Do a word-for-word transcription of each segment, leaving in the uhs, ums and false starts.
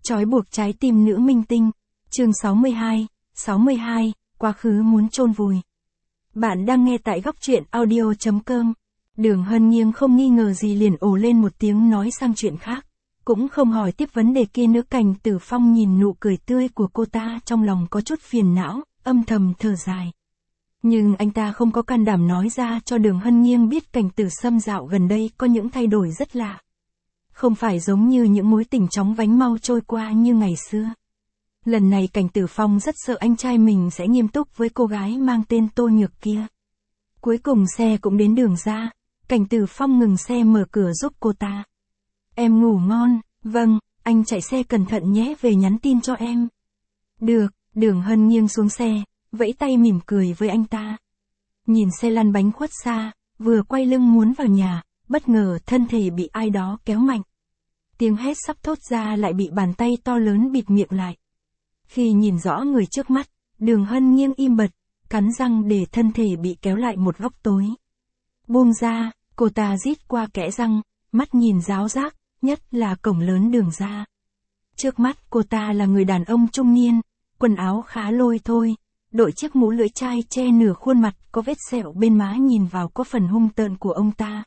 Trói buộc trái tim nữ minh tinh. Chương sáu mươi hai, sáu mươi hai, quá khứ muốn chôn vùi. Bạn đang nghe tại góc truyện audio chấm com. Đường Hân Nghiêng không nghi ngờ gì liền ồ lên một tiếng nói sang chuyện khác. Cũng không hỏi tiếp vấn đề kia nữa. Cảnh Tử Phong nhìn nụ cười tươi của cô ta trong lòng có chút phiền não, âm thầm thở dài. Nhưng anh ta không có can đảm nói ra cho Đường Hân Nghiêng biết Cảnh Tử Sâm dạo gần đây có những thay đổi rất lạ. Không phải giống như những mối tình chóng vánh mau trôi qua như ngày xưa. Lần này Cảnh Tử Phong rất sợ anh trai mình sẽ nghiêm túc với cô gái mang tên Tô Nhược kia. Cuối cùng xe cũng đến đường ra, Cảnh Tử Phong ngừng xe mở cửa giúp cô ta. Em ngủ ngon, vâng, anh chạy xe cẩn thận nhé, về nhắn tin cho em. Được, Đường Hân Nghiêng xuống xe, vẫy tay mỉm cười với anh ta. Nhìn xe lăn bánh khuất xa, vừa quay lưng muốn vào nhà, bất ngờ thân thể bị ai đó kéo mạnh. Tiếng hét sắp thốt ra lại bị bàn tay to lớn bịt miệng lại. Khi nhìn rõ người trước mắt, Đường Hân Nghiêng im bặt, cắn răng để thân thể bị kéo lại một góc tối. Buông ra, cô ta rít qua kẽ răng, mắt nhìn ráo rác, nhất là cổng lớn đường ra. Trước mắt cô ta là người đàn ông trung niên, quần áo khá lôi thôi, đội chiếc mũ lưỡi chai che nửa khuôn mặt, có vết sẹo bên má nhìn vào có phần hung tợn của ông ta.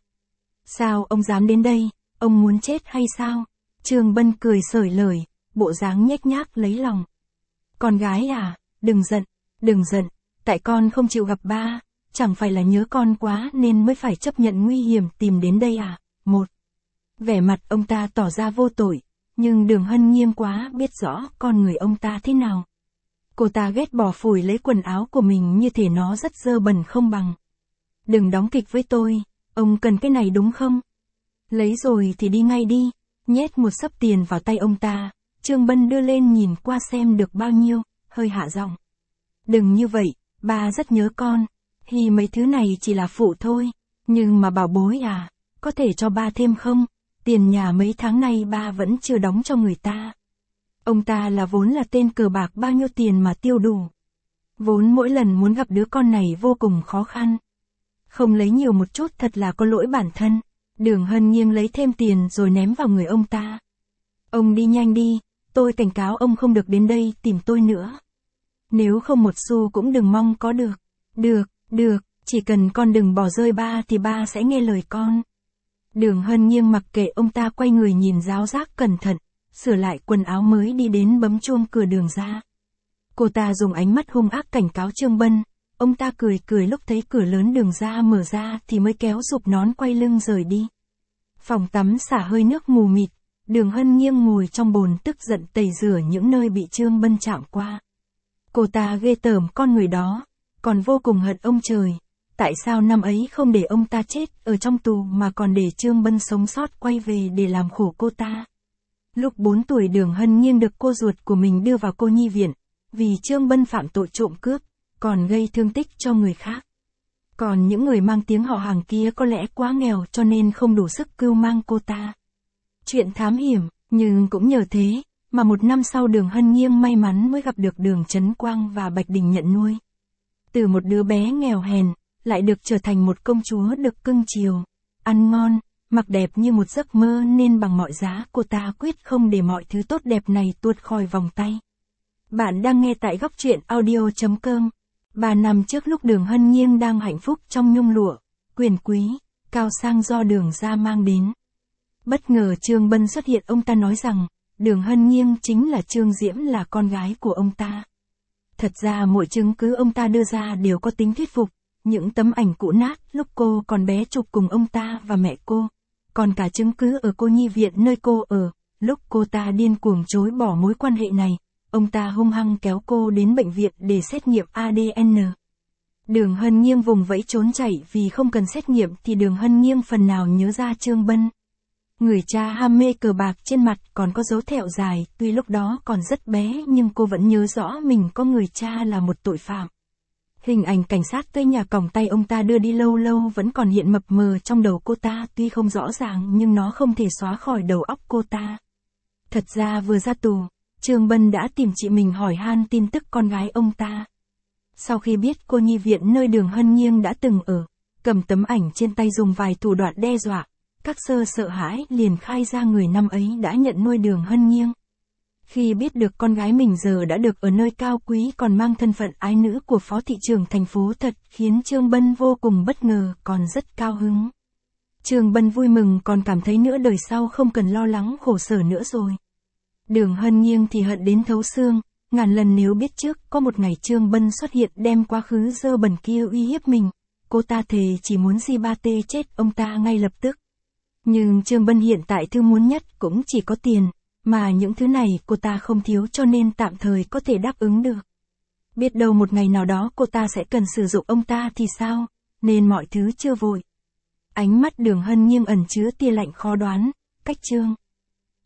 Sao ông dám đến đây, ông muốn chết hay sao? Trương Bân cười xởi lởi, bộ dáng nhếch nhác lấy lòng. Con gái à, đừng giận, đừng giận, tại con không chịu gặp ba, chẳng phải là nhớ con quá nên mới phải chấp nhận nguy hiểm tìm đến đây à? Một. Vẻ mặt ông ta tỏ ra vô tội, nhưng Đường Hân Nghiêng quá biết rõ con người ông ta thế nào. Cô ta ghét bỏ phủi lấy quần áo của mình như thể nó rất dơ bẩn không bằng. Đừng đóng kịch với tôi, ông cần cái này đúng không? Lấy rồi thì đi ngay đi, nhét một xấp tiền vào tay ông ta. Trương Bân đưa lên nhìn qua xem được bao nhiêu, hơi hạ giọng. Đừng như vậy, ba rất nhớ con, thì mấy thứ này chỉ là phụ thôi, nhưng mà bảo bối à, có thể cho ba thêm không? Tiền nhà mấy tháng nay ba vẫn chưa đóng cho người ta. Ông ta là vốn là tên cờ bạc, bao nhiêu tiền mà tiêu đủ. Vốn mỗi lần muốn gặp đứa con này vô cùng khó khăn. Không lấy nhiều một chút thật là có lỗi bản thân. Đường Hân Nghiêng lấy thêm tiền rồi ném vào người ông ta. Ông đi nhanh đi, tôi cảnh cáo ông không được đến đây tìm tôi nữa. Nếu không một xu cũng đừng mong có được. Được, được, chỉ cần con đừng bỏ rơi ba thì ba sẽ nghe lời con. Đường Hân Nghiêng mặc kệ ông ta, quay người nhìn ráo rác cẩn thận, sửa lại quần áo mới đi đến bấm chuông cửa đường ra. Cô ta dùng ánh mắt hung ác cảnh cáo Trương Bân. Ông ta cười cười lúc thấy cửa lớn đường ra mở ra thì mới kéo giục nón quay lưng rời đi. Phòng tắm xả hơi nước mù mịt, Đường Hân Nghiêng ngồi trong bồn tức giận tẩy rửa những nơi bị Trương Bân chạm qua. Cô ta ghê tởm con người đó, còn vô cùng hận ông trời. Tại sao năm ấy không để ông ta chết ở trong tù mà còn để Trương Bân sống sót quay về để làm khổ cô ta? Lúc bốn tuổi Đường Hân Nghiêng được cô ruột của mình đưa vào cô nhi viện, vì Trương Bân phạm tội trộm cướp, còn gây thương tích cho người khác. Còn những người mang tiếng họ hàng kia có lẽ quá nghèo cho nên không đủ sức cưu mang cô ta. Chuyện thám hiểm, nhưng cũng nhờ thế, mà một năm sau Đường Hân Nghiêng may mắn mới gặp được Đường Trấn Quang và Bạch Đình nhận nuôi. Từ một đứa bé nghèo hèn, lại được trở thành một công chúa được cưng chiều, ăn ngon, mặc đẹp như một giấc mơ, nên bằng mọi giá cô ta quyết không để mọi thứ tốt đẹp này tuột khỏi vòng tay. Bạn đang nghe tại góc truyện audio chấm com. Ba năm trước lúc Đường Hân Nghiêng đang hạnh phúc trong nhung lụa, quyền quý, cao sang do Đường gia mang đến. Bất ngờ Trương Bân xuất hiện, ông ta nói rằng, Đường Hân Nghiêng chính là Trương Diễm, là con gái của ông ta. Thật ra mọi chứng cứ ông ta đưa ra đều có tính thuyết phục, những tấm ảnh cũ nát lúc cô còn bé chụp cùng ông ta và mẹ cô, còn cả chứng cứ ở cô nhi viện nơi cô ở, lúc cô ta điên cuồng chối bỏ mối quan hệ này. Ông ta hung hăng kéo cô đến bệnh viện để xét nghiệm a đê en. Đường Hân Nghiêng vùng vẫy trốn chạy vì không cần xét nghiệm thì Đường Hân Nghiêng phần nào nhớ ra Trương Bân. Người cha ham mê cờ bạc, trên mặt còn có dấu thẹo dài, tuy lúc đó còn rất bé nhưng cô vẫn nhớ rõ mình có người cha là một tội phạm. Hình ảnh cảnh sát tới nhà còng tay ông ta đưa đi lâu lâu vẫn còn hiện mập mờ trong đầu cô ta, tuy không rõ ràng nhưng nó không thể xóa khỏi đầu óc cô ta. Thật ra vừa ra tù, Trương Bân đã tìm chị mình hỏi han tin tức con gái ông ta. Sau khi biết cô nhi viện nơi Đường Hân Nghiêng đã từng ở, cầm tấm ảnh trên tay dùng vài thủ đoạn đe dọa, các sơ sợ hãi liền khai ra người năm ấy đã nhận nuôi Đường Hân Nghiêng. Khi biết được con gái mình giờ đã được ở nơi cao quý còn mang thân phận ái nữ của phó thị trưởng thành phố thật khiến Trương Bân vô cùng bất ngờ còn rất cao hứng. Trương Bân vui mừng còn cảm thấy nữa đời sau không cần lo lắng khổ sở nữa rồi. Đường Hân Nghiêng thì hận đến thấu xương, ngàn lần nếu biết trước có một ngày Trương Bân xuất hiện đem quá khứ dơ bẩn kia uy hiếp mình, cô ta thề chỉ muốn di ba tê chết ông ta ngay lập tức. Nhưng Trương Bân hiện tại thứ muốn nhất cũng chỉ có tiền, mà những thứ này cô ta không thiếu cho nên tạm thời có thể đáp ứng được. Biết đâu một ngày nào đó cô ta sẽ cần sử dụng ông ta thì sao, nên mọi thứ chưa vội. Ánh mắt Đường Hân Nghiêng ẩn chứa tia lạnh khó đoán, cách Trương